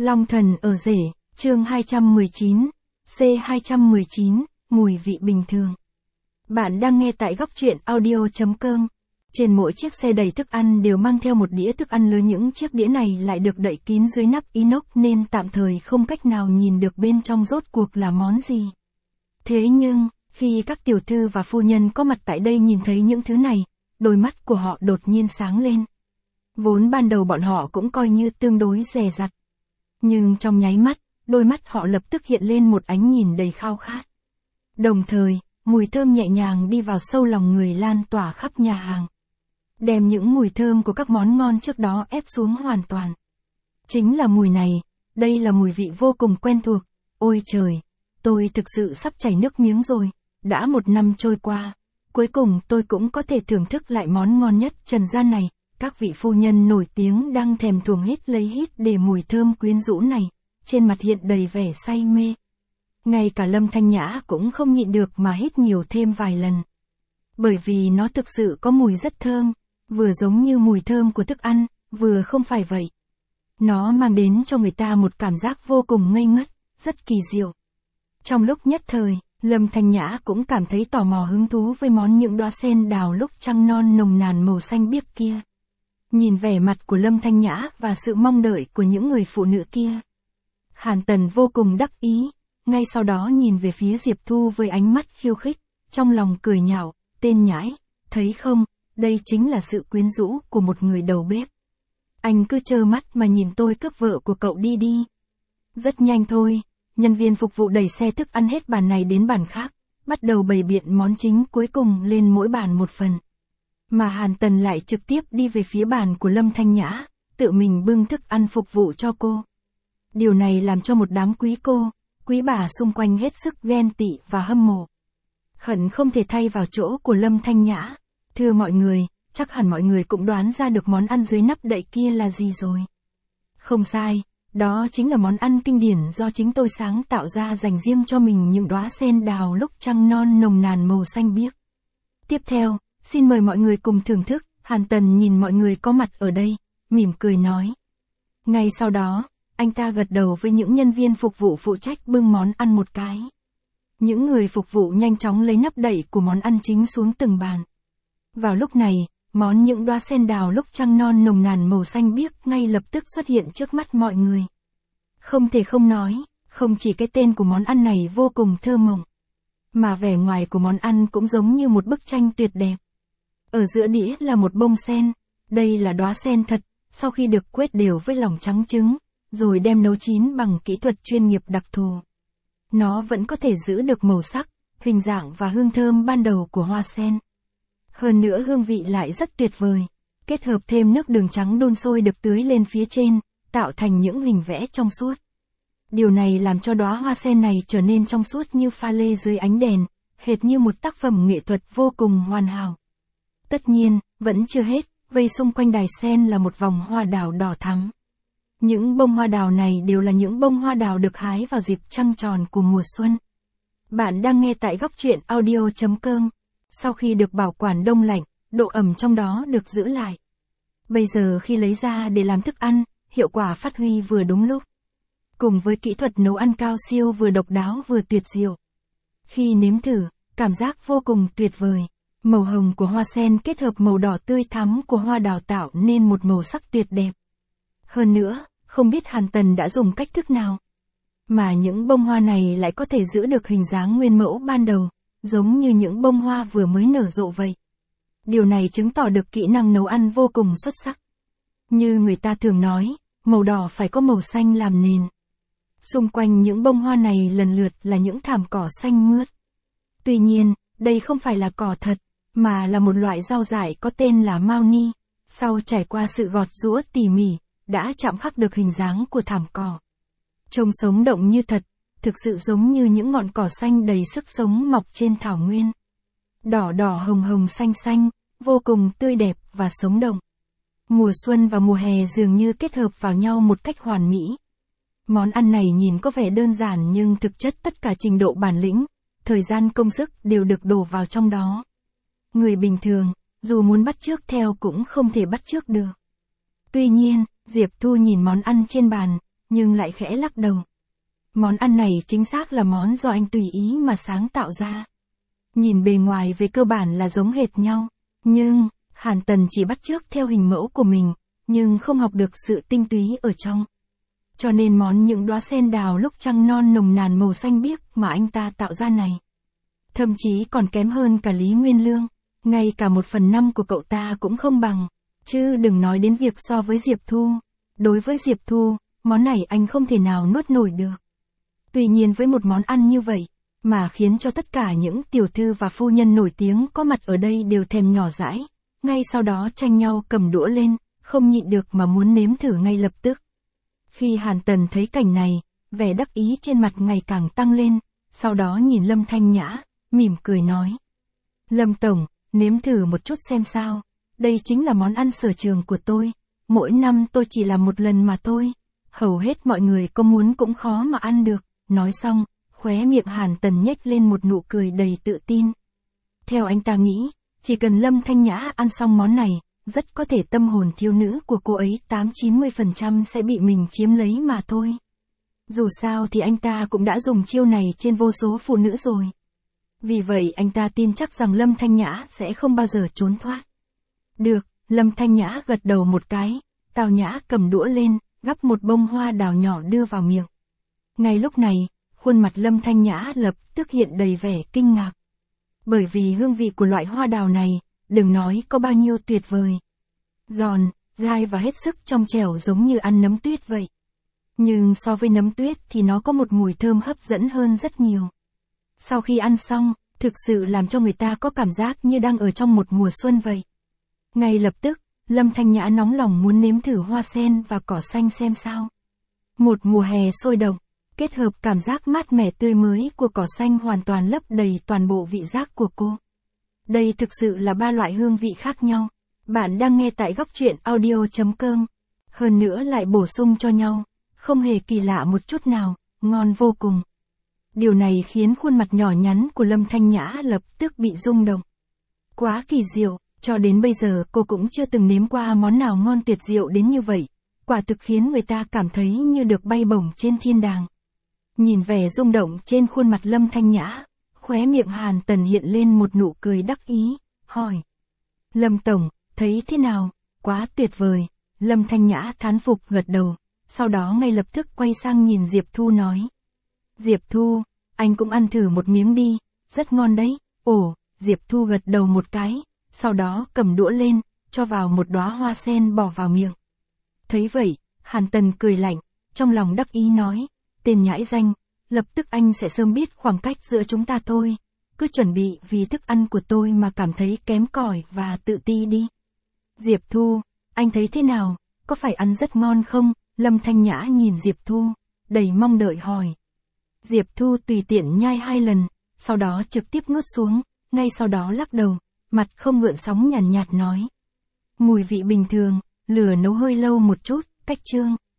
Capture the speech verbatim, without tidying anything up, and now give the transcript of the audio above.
Long thần ở rể, chương hai trăm mười chín, C hai trăm mười chín, mùi vị bình thường. Bạn đang nghe tại góc truyện audio chấm com. Trên mỗi chiếc xe đầy thức ăn đều mang theo một đĩa thức ăn lớn, những chiếc đĩa này lại được đậy kín dưới nắp inox nên tạm thời không cách nào nhìn được bên trong rốt cuộc là món gì. Thế nhưng, khi các tiểu thư và phu nhân có mặt tại đây nhìn thấy những thứ này, đôi mắt của họ đột nhiên sáng lên. Vốn ban đầu bọn họ cũng coi như tương đối dè dặt. Nhưng trong nháy mắt, đôi mắt họ lập tức hiện lên một ánh nhìn đầy khao khát. Đồng thời, mùi thơm nhẹ nhàng đi vào sâu lòng người, lan tỏa khắp nhà hàng. Đem những mùi thơm của các món ngon trước đó ép xuống hoàn toàn. Chính là mùi này, đây là mùi vị vô cùng quen thuộc. Ôi trời, tôi thực sự sắp chảy nước miếng rồi. Đã một năm trôi qua, cuối cùng tôi cũng có thể thưởng thức lại món ngon nhất trần gian này. Các vị phu nhân nổi tiếng đang thèm thuồng hít lấy hít để mùi thơm quyến rũ này, trên mặt hiện đầy vẻ say mê. Ngay cả Lâm Thanh Nhã cũng không nhịn được mà hít nhiều thêm vài lần. Bởi vì nó thực sự có mùi rất thơm, vừa giống như mùi thơm của thức ăn, vừa không phải vậy. Nó mang đến cho người ta một cảm giác vô cùng ngây ngất, rất kỳ diệu. Trong lúc nhất thời, Lâm Thanh Nhã cũng cảm thấy tò mò hứng thú với món những đóa sen đào lúc trăng non nồng nàn màu xanh biếc kia. Nhìn vẻ mặt của Lâm Thanh Nhã và sự mong đợi của những người phụ nữ kia, Hàn Tần vô cùng đắc ý, ngay sau đó nhìn về phía Diệp Thu với ánh mắt khiêu khích, trong lòng cười nhạo, tên nhãi, thấy không, đây chính là sự quyến rũ của một người đầu bếp. Anh cứ trơ mắt mà nhìn tôi cướp vợ của cậu đi đi. Rất nhanh thôi, nhân viên phục vụ đẩy xe thức ăn hết bàn này đến bàn khác, bắt đầu bày biện món chính cuối cùng lên mỗi bàn một phần. Mà Hàn Tần lại trực tiếp đi về phía bàn của Lâm Thanh Nhã, tự mình bưng thức ăn phục vụ cho cô. Điều này làm cho một đám quý cô, quý bà xung quanh hết sức ghen tị và hâm mộ. Hận không thể thay vào chỗ của Lâm Thanh Nhã. Thưa mọi người, chắc hẳn mọi người cũng đoán ra được món ăn dưới nắp đậy kia là gì rồi. Không sai, đó chính là món ăn kinh điển do chính tôi sáng tạo ra dành riêng cho mình, những đóa sen đào lúc trăng non nồng nàn màu xanh biếc. Tiếp theo, xin mời mọi người cùng thưởng thức. Hàn Tần nhìn mọi người có mặt ở đây, mỉm cười nói. Ngay sau đó, anh ta gật đầu với những nhân viên phục vụ phụ trách bưng món ăn một cái. Những người phục vụ nhanh chóng lấy nắp đậy của món ăn chính xuống từng bàn. Vào lúc này, món những đóa sen đào lúc trăng non nồng nàn màu xanh biếc ngay lập tức xuất hiện trước mắt mọi người. Không thể không nói, không chỉ cái tên của món ăn này vô cùng thơ mộng, mà vẻ ngoài của món ăn cũng giống như một bức tranh tuyệt đẹp. Ở giữa đĩa là một bông sen, đây là đóa sen thật, sau khi được quết đều với lòng trắng trứng, rồi đem nấu chín bằng kỹ thuật chuyên nghiệp đặc thù. Nó vẫn có thể giữ được màu sắc, hình dạng và hương thơm ban đầu của hoa sen. Hơn nữa hương vị lại rất tuyệt vời, kết hợp thêm nước đường trắng đun sôi được tưới lên phía trên, tạo thành những hình vẽ trong suốt. Điều này làm cho đóa hoa sen này trở nên trong suốt như pha lê dưới ánh đèn, hệt như một tác phẩm nghệ thuật vô cùng hoàn hảo. Tất nhiên, vẫn chưa hết, vây xung quanh đài sen là một vòng hoa đào đỏ thắm. Những bông hoa đào này đều là những bông hoa đào được hái vào dịp trăng tròn của mùa xuân. Bạn đang nghe tại góc truyện audio chấm com. Sau khi được bảo quản đông lạnh, độ ẩm trong đó được giữ lại. Bây giờ khi lấy ra để làm thức ăn, hiệu quả phát huy vừa đúng lúc. Cùng với kỹ thuật nấu ăn cao siêu vừa độc đáo vừa tuyệt diệu. Khi nếm thử, cảm giác vô cùng tuyệt vời. Màu hồng của hoa sen kết hợp màu đỏ tươi thắm của hoa đào tạo nên một màu sắc tuyệt đẹp. Hơn nữa, không biết Hàn Tần đã dùng cách thức nào, mà những bông hoa này lại có thể giữ được hình dáng nguyên mẫu ban đầu, giống như những bông hoa vừa mới nở rộ vậy. Điều này chứng tỏ được kỹ năng nấu ăn vô cùng xuất sắc. Như người ta thường nói, màu đỏ phải có màu xanh làm nền. Xung quanh những bông hoa này lần lượt là những thảm cỏ xanh mướt. Tuy nhiên, đây không phải là cỏ thật, mà là một loại rau dại có tên là mao ni. Sau trải qua sự gọt giũa tỉ mỉ, đã chạm khắc được hình dáng của thảm cỏ. Trông sống động như thật, thực sự giống như những ngọn cỏ xanh đầy sức sống mọc trên thảo nguyên. Đỏ đỏ hồng hồng xanh xanh, vô cùng tươi đẹp và sống động. Mùa xuân và mùa hè dường như kết hợp vào nhau một cách hoàn mỹ. Món ăn này nhìn có vẻ đơn giản nhưng thực chất tất cả trình độ bản lĩnh, thời gian công sức đều được đổ vào trong đó. Người bình thường, dù muốn bắt chước theo cũng không thể bắt chước được. Tuy nhiên, Diệp Thu nhìn món ăn trên bàn, nhưng lại khẽ lắc đầu. Món ăn này chính xác là món do anh tùy ý mà sáng tạo ra. Nhìn bề ngoài về cơ bản là giống hệt nhau, nhưng, Hàn Tần chỉ bắt chước theo hình mẫu của mình, nhưng không học được sự tinh túy ở trong. Cho nên món những đóa sen đào lúc trăng non nồng nàn màu xanh biếc mà anh ta tạo ra này, thậm chí còn kém hơn cả Lý Nguyên Lương, ngay cả một phần năm của cậu ta cũng không bằng, chứ đừng nói đến việc so với Diệp Thu. Đối với Diệp Thu, món này anh không thể nào nuốt nổi được. Tuy nhiên với một món ăn như vậy, mà khiến cho tất cả những tiểu thư và phu nhân nổi tiếng có mặt ở đây đều thèm nhỏ dãi, ngay sau đó tranh nhau cầm đũa lên, không nhịn được mà muốn nếm thử ngay lập tức. Khi Hàn Tần thấy cảnh này, vẻ đắc ý trên mặt ngày càng tăng lên, sau đó nhìn Lâm Thanh Nhã, mỉm cười nói. Lâm Tổng, nếm thử một chút xem sao, đây chính là món ăn sở trường của tôi, mỗi năm tôi chỉ làm một lần mà thôi, hầu hết mọi người có muốn cũng khó mà ăn được. Nói xong, khóe miệng Hàn Tần nhếch lên một nụ cười đầy tự tin. Theo anh ta nghĩ, chỉ cần Lâm Thanh Nhã ăn xong món này, rất có thể tâm hồn thiếu nữ của cô ấy tám đến chín mươi phần trăm sẽ bị mình chiếm lấy mà thôi. Dù sao thì anh ta cũng đã dùng chiêu này trên vô số phụ nữ rồi. Vì vậy anh ta tin chắc rằng Lâm Thanh Nhã sẽ không bao giờ trốn thoát. Được, Lâm Thanh Nhã gật đầu một cái, Tào Nhã cầm đũa lên, gắp một bông hoa đào nhỏ đưa vào miệng. Ngay lúc này, khuôn mặt Lâm Thanh Nhã lập tức hiện đầy vẻ kinh ngạc. Bởi vì hương vị của loại hoa đào này, đừng nói có bao nhiêu tuyệt vời. Giòn, dai và hết sức trong trẻo giống như ăn nấm tuyết vậy. Nhưng so với nấm tuyết thì nó có một mùi thơm hấp dẫn hơn rất nhiều. Sau khi ăn xong, thực sự làm cho người ta có cảm giác như đang ở trong một mùa xuân vậy. Ngay lập tức, Lâm Thanh Nhã nóng lòng muốn nếm thử hoa sen và cỏ xanh xem sao. Một mùa hè sôi động, kết hợp cảm giác mát mẻ tươi mới của cỏ xanh hoàn toàn lấp đầy toàn bộ vị giác của cô. Đây thực sự là ba loại hương vị khác nhau. Bạn đang nghe tại góc truyện audio chấm com. Hơn nữa lại bổ sung cho nhau, không hề kỳ lạ một chút nào, ngon vô cùng. Điều này khiến khuôn mặt nhỏ nhắn của Lâm Thanh Nhã lập tức bị rung động. Quá kỳ diệu, cho đến bây giờ cô cũng chưa từng nếm qua món nào ngon tuyệt diệu đến như vậy. Quả thực khiến người ta cảm thấy như được bay bổng trên thiên đàng. Nhìn vẻ rung động trên khuôn mặt Lâm Thanh Nhã, khóe miệng Hàn Tần hiện lên một nụ cười đắc ý, hỏi. Lâm Tổng, thấy thế nào? Quá tuyệt vời. Lâm Thanh Nhã thán phục gật đầu, sau đó ngay lập tức quay sang nhìn Diệp Thu nói. Diệp Thu, anh cũng ăn thử một miếng đi, rất ngon đấy. Ồ, Diệp Thu gật đầu một cái, sau đó cầm đũa lên, cho vào một đóa hoa sen bỏ vào miệng. Thấy vậy, Hàn Tần cười lạnh, trong lòng đắc ý nói, tên nhãi danh, lập tức anh sẽ sớm biết khoảng cách giữa chúng ta thôi, cứ chuẩn bị vì thức ăn của tôi mà cảm thấy kém cỏi và tự ti đi. Diệp Thu, anh thấy thế nào, có phải ăn rất ngon không? Lâm Thanh Nhã nhìn Diệp Thu, đầy mong đợi hỏi. Diệp Thu tùy tiện nhai hai lần, sau đó trực tiếp nuốt xuống, ngay sau đó lắc đầu, mặt không gợn sóng nhàn nhạt, nhạt nói. Mùi vị bình thường, lửa nấu hơi lâu một chút, cách chương.